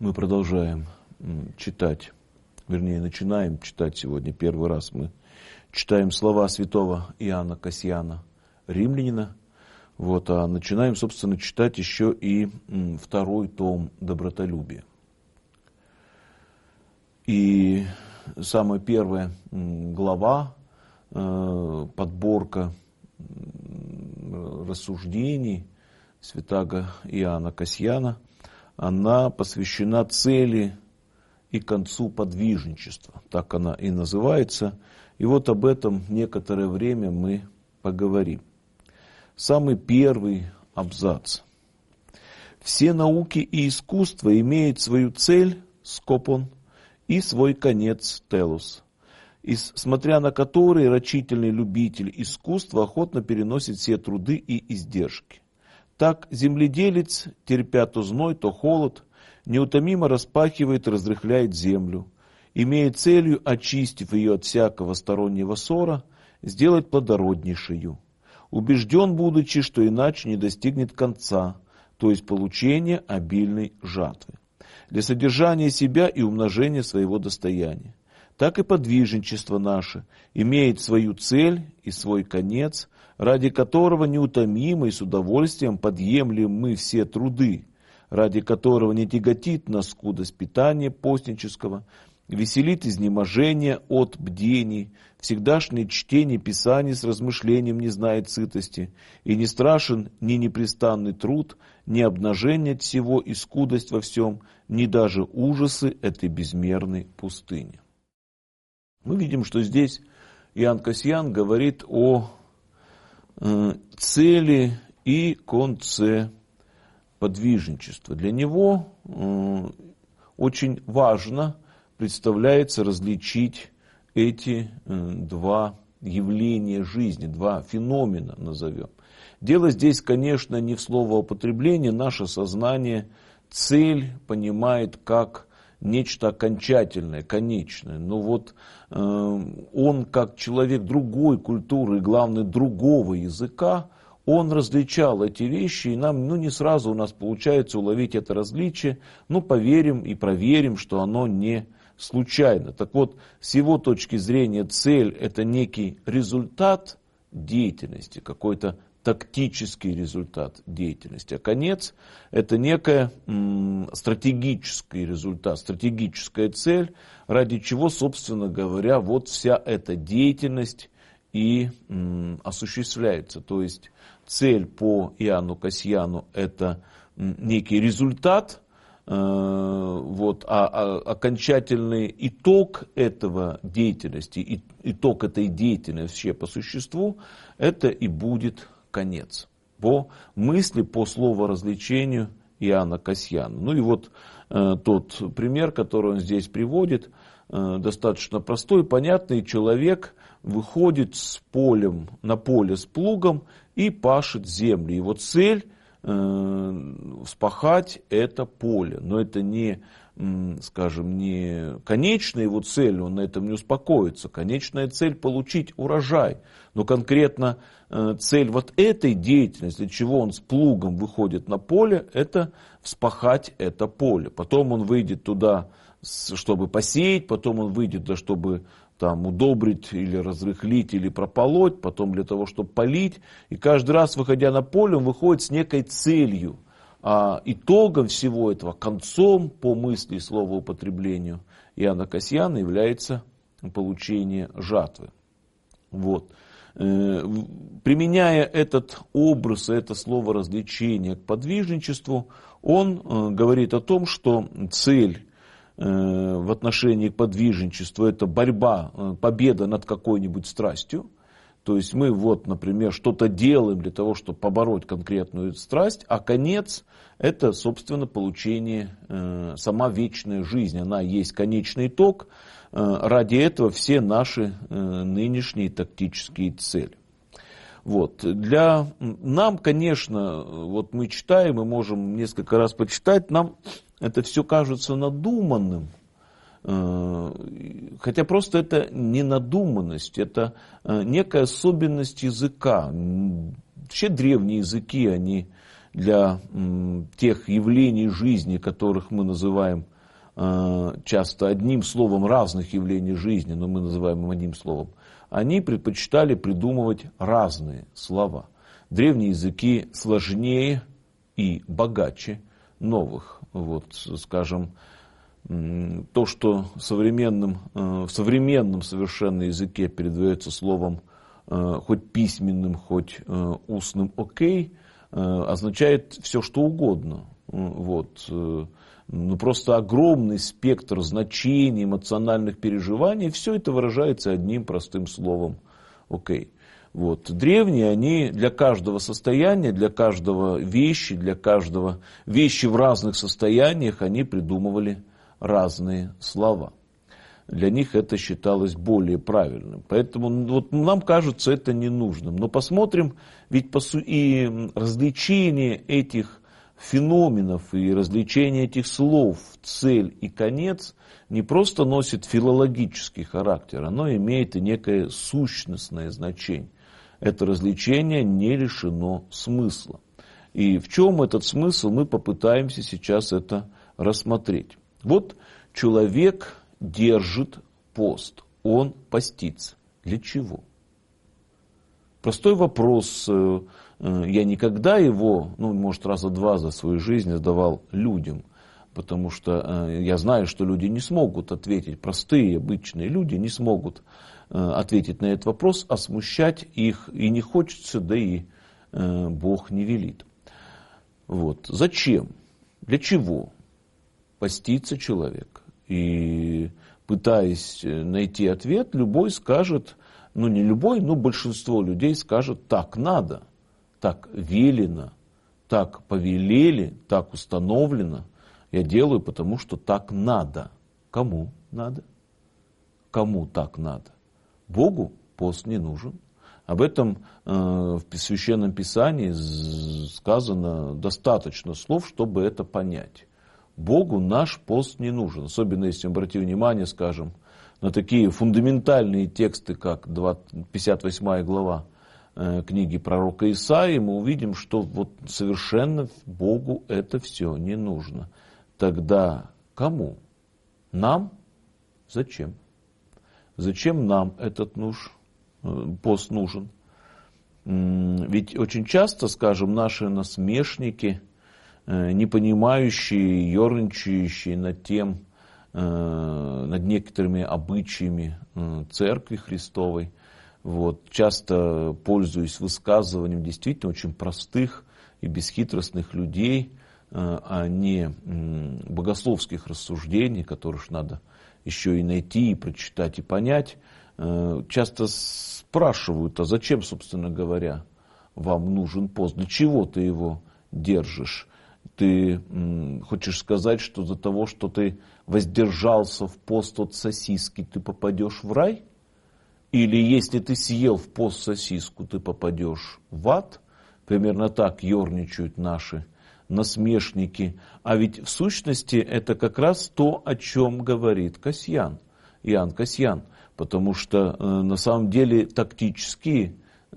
Мы продолжаем читать, вернее, начинаем читать сегодня. Первый раз мы читаем слова святого Иоанна Кассиана, римлянина. А начинаем, собственно, читать еще и второй том «Добротолюбие». И самая первая глава, подборка рассуждений святаго Иоанна Кассиана, она посвящена цели и концу подвижничества. Так она и называется. И вот об этом некоторое время мы поговорим. Самый первый абзац. Все науки и искусства имеют свою цель, скопон, и свой конец, телус, и смотря на который рачительный любитель искусства охотно переносит все труды и издержки. Так земледелец, терпя то зной, то холод, неутомимо распахивает и разрыхляет землю, имея целью, очистив ее от всякого стороннего ссора, сделать плодороднейшую, убежден, будучи, что иначе не достигнет конца, то есть получения обильной жатвы, для содержания себя и умножения своего достояния. Так и подвижничество наше имеет свою цель и свой конец, ради которого неутомимо и с удовольствием подъемлем мы все труды, ради которого не тяготит нас скудость питания постнического, веселит изнеможение от бдений, всегдашнее чтение Писаний с размышлением не знает сытости, и не страшен ни непрестанный труд, ни обнажение от всего и скудость во всем, ни даже ужасы этой безмерной пустыни. Мы видим, что здесь Иоанн Кассиан говорит о цели и конце подвижничества. Для него очень важно представляется различить эти два явления жизни, два феномена назовем. Дело здесь, конечно, не в словоупотреблении. Наше сознание цель понимает как нечто окончательное, конечное. Но он, как человек другой культуры, главное, другого языка, он различал эти вещи, и нам не сразу у нас получается уловить это различие, поверим и проверим, что оно не случайно. Так вот, с его точки зрения цель – это некий результат деятельности, какой-то тактический результат деятельности, а конец – это некая стратегический результат, стратегическая цель, ради чего, собственно говоря, вся эта деятельность и осуществляется. То есть цель по Иоанну Кассиану – это некий результат, а окончательный итог этого деятельности, итог этой деятельности вообще по существу, это и будет конец. По мысли, по словоразвлечению Иоанна Кассиана. Тот пример, который он здесь приводит, достаточно простой, понятный. Человек выходит на поле с плугом и пашет землю. Его цель вспахать это поле. Но это не конечная его цель, он на этом не успокоится. Конечная цель – получить урожай. Но конкретно цель этой деятельности, для чего он с плугом выходит на поле, это вспахать это поле. Потом он выйдет туда, чтобы посеять, потом он выйдет туда, чтобы удобрить или разрыхлить, или прополоть, потом для того, чтобы полить. И каждый раз, выходя на поле, он выходит с некой целью. А итогом всего этого, концом, по мысли и словоупотреблению Иоанна Кассиана, является получение жатвы. Применяя этот образ, это словоразвлечение к подвижничеству, он говорит о том, что цель в отношении к подвижничеству – это борьба, победа над какой-нибудь страстью. То есть мы, например, что-то делаем для того, чтобы побороть конкретную страсть, а конец – это, собственно, получение, сама вечная жизнь. Она есть конечный итог. Ради этого все наши нынешние тактические цели. Для нам, конечно, мы читаем, мы можем несколько раз почитать, нам это все кажется надуманным. Хотя просто это не надуманность, это некая особенность языка. Вообще древние языки, они для тех явлений жизни, которых мы называем часто одним словом разных явлений жизни, но мы называем им одним словом, они предпочитали придумывать разные слова. Древние языки сложнее и богаче новых. Вот, скажем, то, что в современном совершенно языке передается словом хоть письменным, хоть устным «окей», означает все, что угодно. Вот. Просто огромный спектр значений, эмоциональных переживаний, все это выражается одним простым словом «окей». Вот. Древние, они для каждого состояния, для каждого вещи, для каждого вещи в разных состояниях, они придумывали разные слова. Для них это считалось более правильным. Поэтому вот, нам кажется это ненужным. Но посмотрим, ведь и развлечение этих феноменов и развлечение этих слов, цель и конец, не просто носит филологический характер, оно имеет и некое сущностное значение. Это развлечение не лишено смысла. И в чем этот смысл, мы попытаемся сейчас это рассмотреть. Вот человек держит пост, он постится. Для чего? Простой вопрос. Я никогда его, может, раза два за свою жизнь задавал людям, потому что я знаю, что люди не смогут ответить, простые, обычные люди не смогут ответить на этот вопрос, а смущать их и не хочется, да и Бог не велит. Вот. Зачем? Для чего постится человек? И пытаясь найти ответ, любой скажет, не любой, но большинство людей скажет: так надо, так велено, так повелели, так установлено. Я делаю, потому что так надо. Кому надо? Кому так надо? Богу пост не нужен. Об этом в Священном Писании сказано достаточно слов, чтобы это понять. Богу наш пост не нужен. Особенно если мы обратим внимание, скажем, на такие фундаментальные тексты, как 58 глава книги пророка Исаии, мы увидим, что вот совершенно Богу это все не нужно. Тогда кому? Нам? Зачем? Зачем нам этот пост нужен? Ведь очень часто, скажем, наши насмешники, не понимающие, ерничающие над некоторыми обычаями Церкви Христовой, часто пользуясь высказыванием действительно очень простых и бесхитростных людей, а не богословских рассуждений, которых надо еще и найти, и прочитать, и понять, часто спрашивают: а зачем, собственно говоря, вам нужен пост? Для чего ты его держишь? Ты хочешь сказать, что из-за того, что ты воздержался в пост от сосиски, ты попадешь в рай? Или если ты съел в пост сосиску, ты попадешь в ад? Примерно так ерничают наши насмешники. А ведь в сущности это как раз то, о чем говорит Иоанн Кассиан. Потому что на самом деле тактические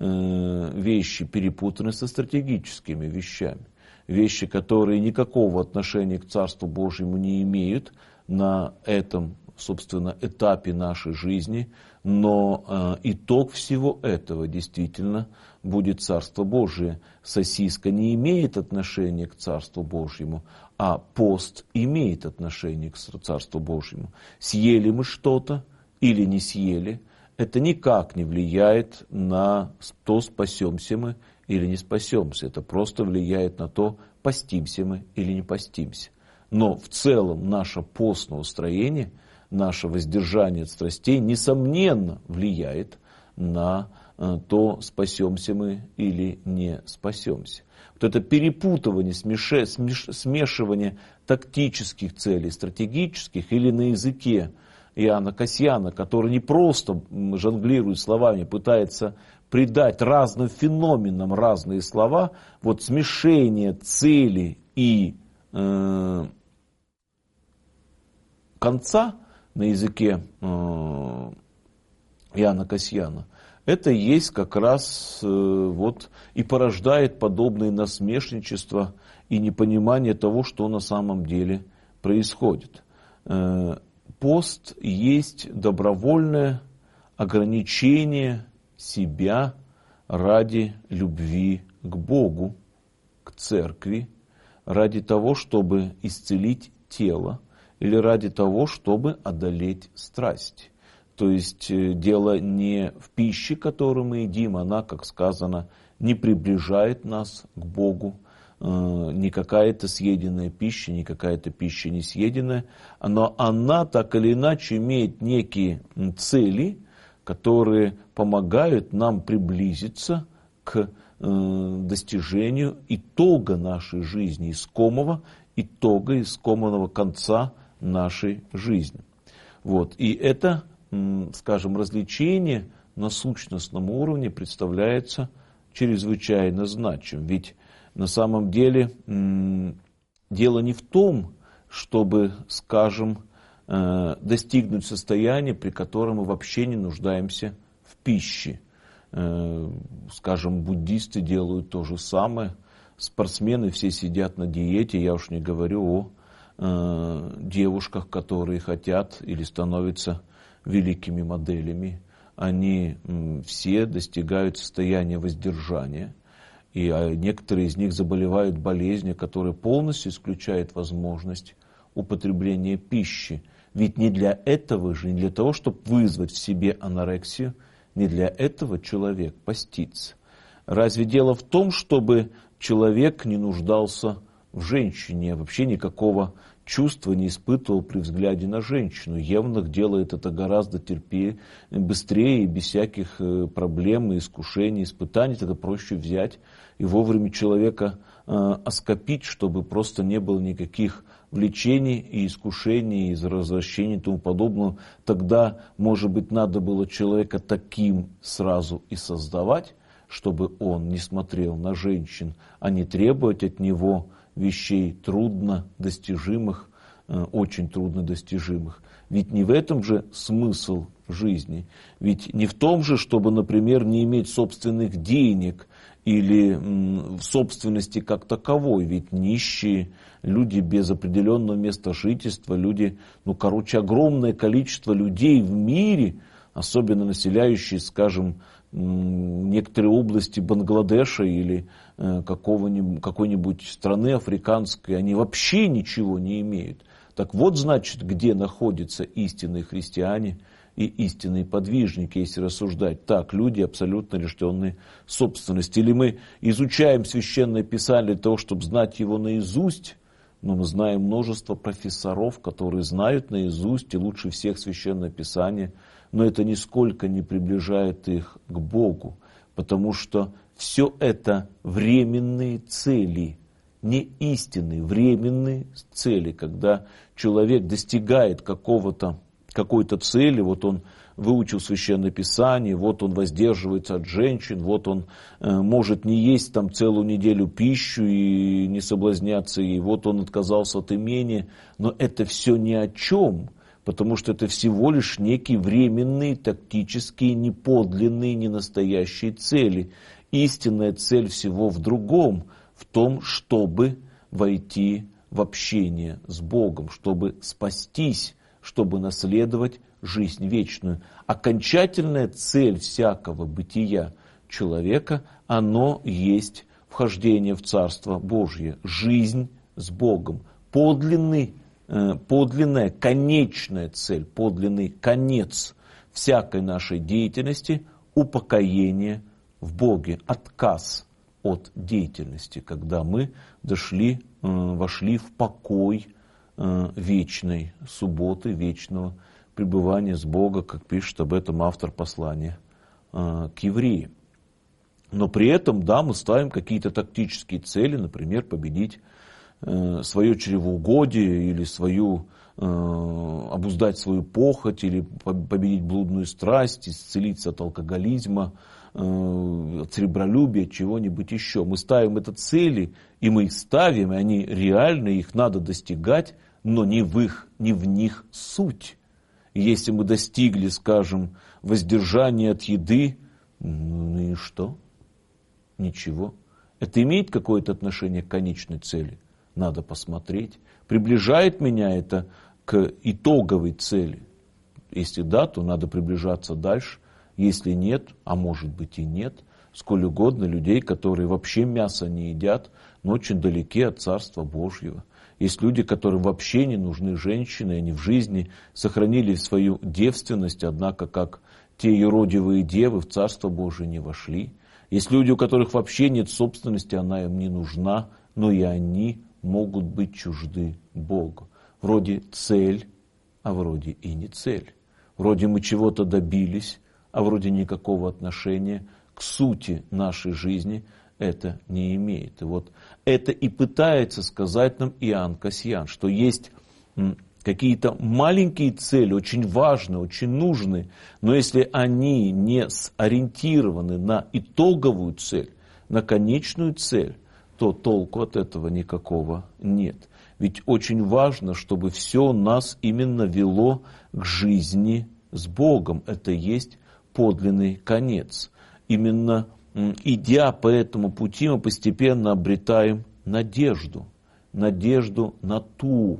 вещи перепутаны со стратегическими вещами. Вещи, которые никакого отношения к Царству Божьему не имеют на этом, собственно, этапе нашей жизни, но итог всего этого действительно будет Царство Божие. Сосиска не имеет отношения к Царству Божьему, а пост имеет отношение к Царству Божьему. Съели мы что-то или не съели, это никак не влияет на то, спасемся мы или не спасемся. Это просто влияет на то, постимся мы или не постимся. Но в целом наше постное устроение, наше воздержание от страстей, несомненно, влияет на то, спасемся мы или не спасемся. Вот это перепутывание, смешивание тактических целей, стратегических, или на языке Иоанна Кассиана, который не просто жонглирует словами, пытается придать разным феноменам разные слова, смешение цели и конца на языке Иоанна Кассиана, это есть как раз и порождает подобные насмешничества и непонимание того, что на самом деле происходит. Пост есть добровольное ограничение себя ради любви к Богу, к церкви, ради того, чтобы исцелить тело или ради того, чтобы одолеть страсть. То есть дело не в пище, которую мы едим, она, как сказано, не приближает нас к Богу, не какая-то съеденная пища, не какая-то пища не съеденная, но она так или иначе имеет некие цели, которые помогают нам приблизиться к достижению итога нашей жизни, искомого конца нашей жизни. Вот. И это, скажем, развлечение на сущностном уровне представляется чрезвычайно значимым. Ведь на самом деле дело не в том, чтобы, скажем, достигнуть состояния, при котором мы вообще не нуждаемся в пище. Скажем, буддисты делают то же самое, спортсмены все сидят на диете, я уж не говорю о девушках, которые хотят или становятся великими моделями. Они все достигают состояния воздержания, и некоторые из них заболевают болезнью, которая полностью исключает возможность употребления пищи. Ведь не для этого же, не для того, чтобы вызвать в себе анорексию, не для этого человек постится. Разве дело в том, чтобы человек не нуждался в женщине, вообще никакого чувства не испытывал при взгляде на женщину? Евнух делает это гораздо быстрее и без всяких проблем, искушений, испытаний. Это проще взять и вовремя человека оскопить, чтобы просто не было никаких влечений и искушений, и развращений и тому подобного. Тогда, может быть, надо было человека таким сразу и создавать, чтобы он не смотрел на женщин, а не требовать от него вещей трудно достижимых, очень трудно достижимых. Ведь не в этом же смысл жизни. Ведь не в том же, чтобы, например, не иметь собственных денег или собственности как таковой. Ведь нищие, люди без определенного места жительства, люди, огромное количество людей в мире, особенно населяющие, скажем, некоторые области Бангладеша или какой-нибудь страны африканской, они вообще ничего не имеют. Так вот, значит, где находятся истинные христиане и истинные подвижники, если рассуждать так, люди, абсолютно лишенные собственности. Или мы изучаем Священное Писание для того, чтобы знать его наизусть, но мы знаем множество профессоров, которые знают наизусть и лучше всех Священное Писание, но это нисколько не приближает их к Богу, потому что все это временные цели, не истинные, временные цели. Когда человек достигает какой-то цели, вот он выучил Священное Писание, вот он воздерживается от женщин, вот он может не есть там целую неделю пищу и не соблазняться ей, вот он отказался от имения, но это все ни о чем, потому что это всего лишь некие временные, тактические, неподлинные, ненастоящие цели. Истинная цель всего в другом, в том, чтобы войти в общение с Богом, чтобы спастись, чтобы наследовать жизнь вечную. Окончательная цель всякого бытия человека, оно есть вхождение в Царство Божье, жизнь с Богом, подлинная, конечная цель, подлинный конец всякой нашей деятельности, упокоение в Боге, отказ от деятельности, когда мы вошли в покой вечной субботы, вечного пребывания с Богом, как пишет об этом автор послания к евреям. Но при этом, да, мы ставим какие-то тактические цели, например, победить свое чревоугодие или обуздать свою похоть, или победить блудную страсть, исцелиться от алкоголизма, от серебролюбия, чего-нибудь еще. Мы ставим это цели, и мы их ставим, и они реальны, их надо достигать, но не в них суть. И если мы достигли, скажем, воздержания от еды, ну и что? Ничего. Это имеет какое-то отношение к конечной цели? Надо посмотреть. Приближает меня это к итоговой цели. Если да, то надо приближаться дальше. Если нет, а может быть и нет, сколь угодно людей, которые вообще мясо не едят, но очень далеки от Царства Божьего. Есть люди, которым вообще не нужны женщины, они в жизни сохранили свою девственность, однако как те юродивые девы в Царство Божие не вошли. Есть люди, у которых вообще нет собственности, она им не нужна, но и они могут быть чужды Богу. Вроде цель, а вроде и не цель. Вроде мы чего-то добились, а вроде никакого отношения к сути нашей жизни это не имеет. И вот это и пытается сказать нам Иоанн Кассиян, что есть какие-то маленькие цели, очень важные, очень нужные, но если они не сориентированы на итоговую цель, на конечную цель, то толку от этого никакого нет. Ведь очень важно, чтобы все нас именно вело к жизни с Богом. Это есть подлинный конец. Именно идя по этому пути, мы постепенно обретаем надежду. Надежду на ту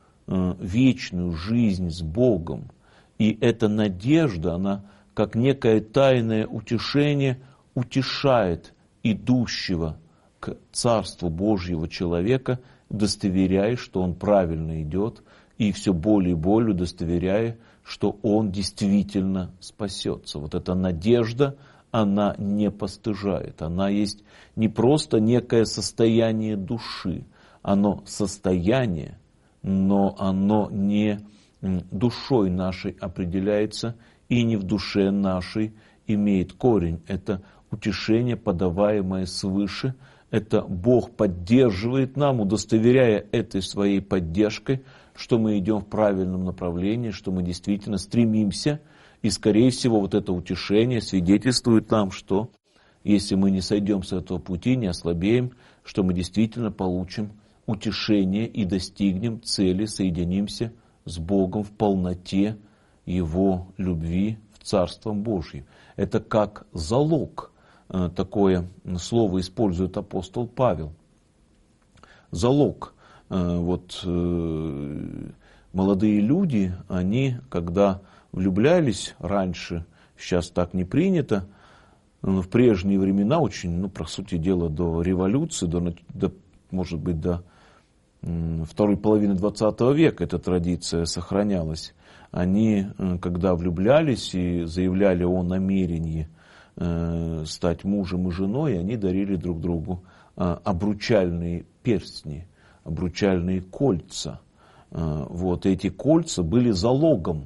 вечную жизнь с Богом. И эта надежда, она как некое тайное утешение утешает идущего к Царству Божьего человека, удостоверяя, что он правильно идет, и все более и более удостоверяя, что он действительно спасется. Вот эта надежда, она не постыжает. Она есть не просто некое состояние души. Оно состояние, но оно не душой нашей определяется и не в душе нашей имеет корень. Это утешение, подаваемое свыше. Это Бог поддерживает нам, удостоверяя этой своей поддержкой, что мы идем в правильном направлении, что мы действительно стремимся. И, скорее всего, вот это утешение свидетельствует нам, что если мы не сойдем с этого пути, не ослабеем, что мы действительно получим утешение и достигнем цели, соединимся с Богом в полноте Его любви в Царством Божьем. Это как залог. Такое слово использует апостол Павел. Залог. Вот молодые люди, они, когда влюблялись раньше, сейчас так не принято, в прежние времена, очень, по сути дела, до революции, может быть, до второй половины 20 века эта традиция сохранялась. Они, когда влюблялись и заявляли о намерении стать мужем и женой, они дарили друг другу обручальные перстни, обручальные кольца. Вот эти кольца были залогом,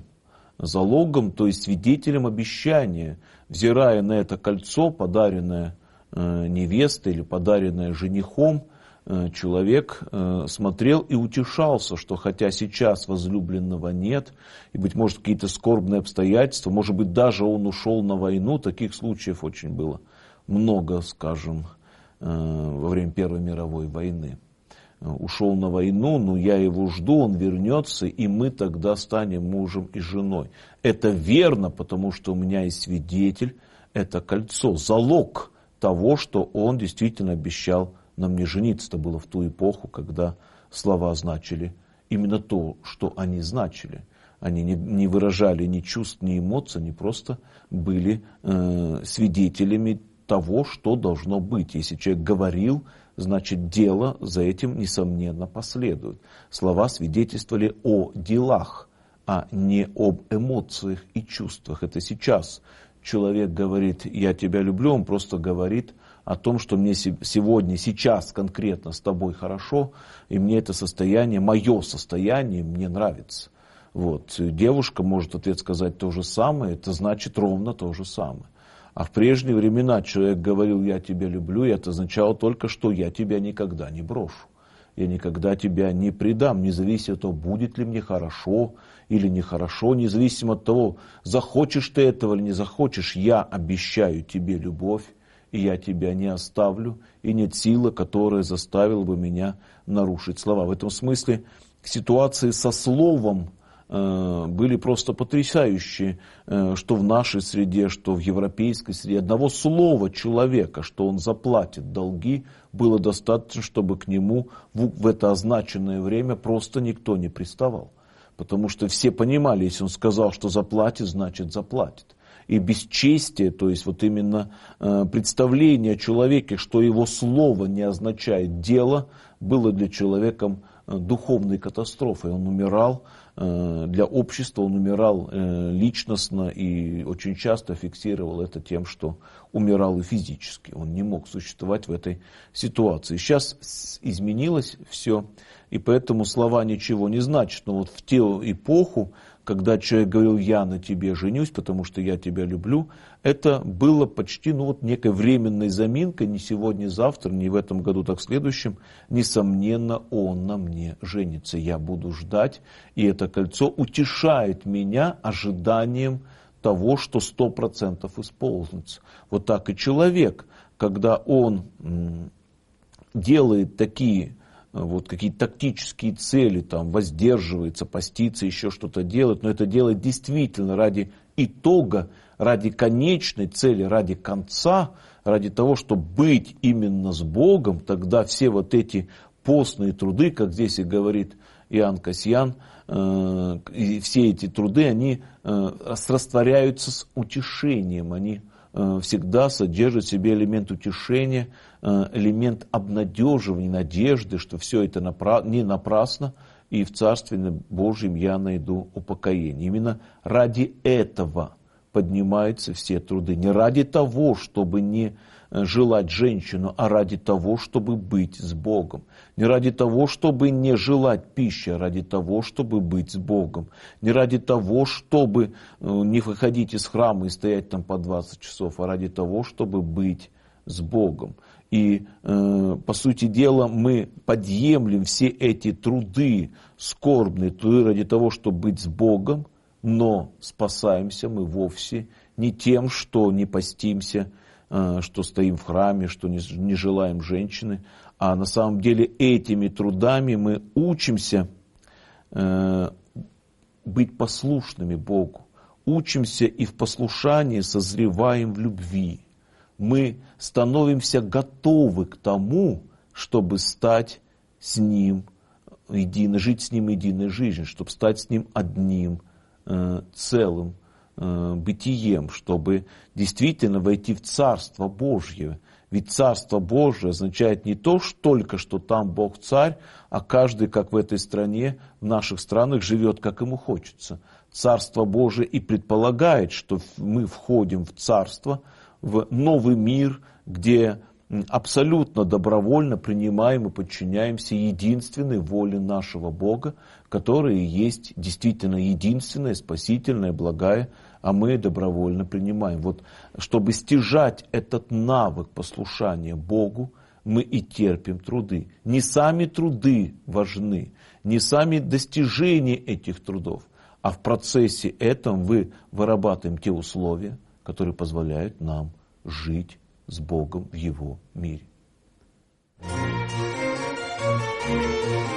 то есть свидетелем обещания. Взирая на это кольцо, подаренное невестой или подаренное женихом, человек смотрел и утешался, что хотя сейчас возлюбленного нет, и, быть может, какие-то скорбные обстоятельства, может быть, даже он ушел на войну, таких случаев очень было много, скажем, во время Первой мировой войны. Ушел на войну, но я его жду, он вернется, и мы тогда станем мужем и женой. Это верно, потому что у меня есть свидетель, это кольцо, залог того, что он действительно обещал нам не жениться. Это было в ту эпоху, когда слова значили именно то, что они значили. Они не выражали ни чувств, ни эмоций, они просто были свидетелями того, что должно быть. Если человек говорил, значит дело за этим, несомненно, последует. Слова свидетельствовали о делах, а не об эмоциях и чувствах. Это сейчас человек говорит «я тебя люблю», он просто говорит о том, что мне сегодня, сейчас конкретно с тобой хорошо, и мне это состояние, мое состояние, мне нравится. Вот. Девушка может в ответ сказать то же самое, это значит ровно то же самое. А в прежние времена человек говорил «я тебя люблю», и это означало только, что я тебя никогда не брошу. Я никогда тебя не предам, независимо от того, будет ли мне хорошо или нехорошо, независимо от того, захочешь ты этого или не захочешь, я обещаю тебе любовь, и я тебя не оставлю, и нет силы, которая заставила бы меня нарушить слова. В этом смысле ситуации со словом были просто потрясающие, что в нашей среде, что в европейской среде. Одного слова человека, что он заплатит долги, было достаточно, чтобы к нему в это означенное время просто никто не приставал. Потому что все понимали, если он сказал, что заплатит, значит заплатит. И бесчестие, то есть вот именно представление о человеке, что его слово не означает дело, было для человека духовной катастрофой. Он умирал для общества, он умирал личностно и очень часто фиксировал это тем, что умирал и физически. Он не мог существовать в этой ситуации. Сейчас изменилось все, и поэтому слова ничего не значат. Но вот в ту эпоху, когда человек говорил: «Я на тебе женюсь, потому что я тебя люблю», это было почти некой временной заминкой, не сегодня, завтра, не в этом году, так в следующем. Несомненно, он на мне женится, я буду ждать, и это кольцо утешает меня ожиданием того, что 100% исполнится. Вот так и человек, когда он делает такие какие-то тактические цели, там, воздерживается, постится, еще что-то делает, но это делает действительно ради итога, ради конечной цели, ради конца, ради того, чтобы быть именно с Богом, тогда все вот эти постные труды, как здесь и говорит Иоанн Касьян, и все эти труды, они растворяются с утешением, они всегда содержит в себе элемент утешения, элемент обнадеживания, надежды, что все это не напрасно, и в Царстве Божьем я найду упокоение. Именно ради этого поднимаются все труды. Не ради того, чтобы не желать женщину, а ради того, чтобы быть с Богом. Не ради того, чтобы не желать пищи, а ради того, чтобы быть с Богом. Не ради того, чтобы не выходить из храма и стоять там по 20 часов, а ради того, чтобы быть с Богом. И, по сути дела, мы подъемлем все эти труды, скорбные труды ради того, чтобы быть с Богом, но спасаемся мы вовсе не тем, что не постимся, что стоим в храме, что не желаем женщины, а на самом деле этими трудами мы учимся быть послушными Богу, учимся и в послушании созреваем в любви. Мы становимся готовы к тому, чтобы стать с Ним жить с Ним единой жизнью, чтобы стать с Ним одним целым бытием, чтобы действительно войти в Царство Божье. Ведь Царство Божие означает не то, что только что там Бог царь, а каждый, как в этой стране, в наших странах, живет, как ему хочется. Царство Божие и предполагает, что мы входим в Царство, в новый мир, где абсолютно добровольно принимаем и подчиняемся единственной воле нашего Бога, которая есть действительно единственная, спасительная, благая, а мы добровольно принимаем. Вот, чтобы стяжать этот навык послушания Богу, мы и терпим труды. Не сами труды важны, не сами достижения этих трудов, а в процессе этом мы вырабатываем те условия, которые позволяют нам жить с Богом в Его мире.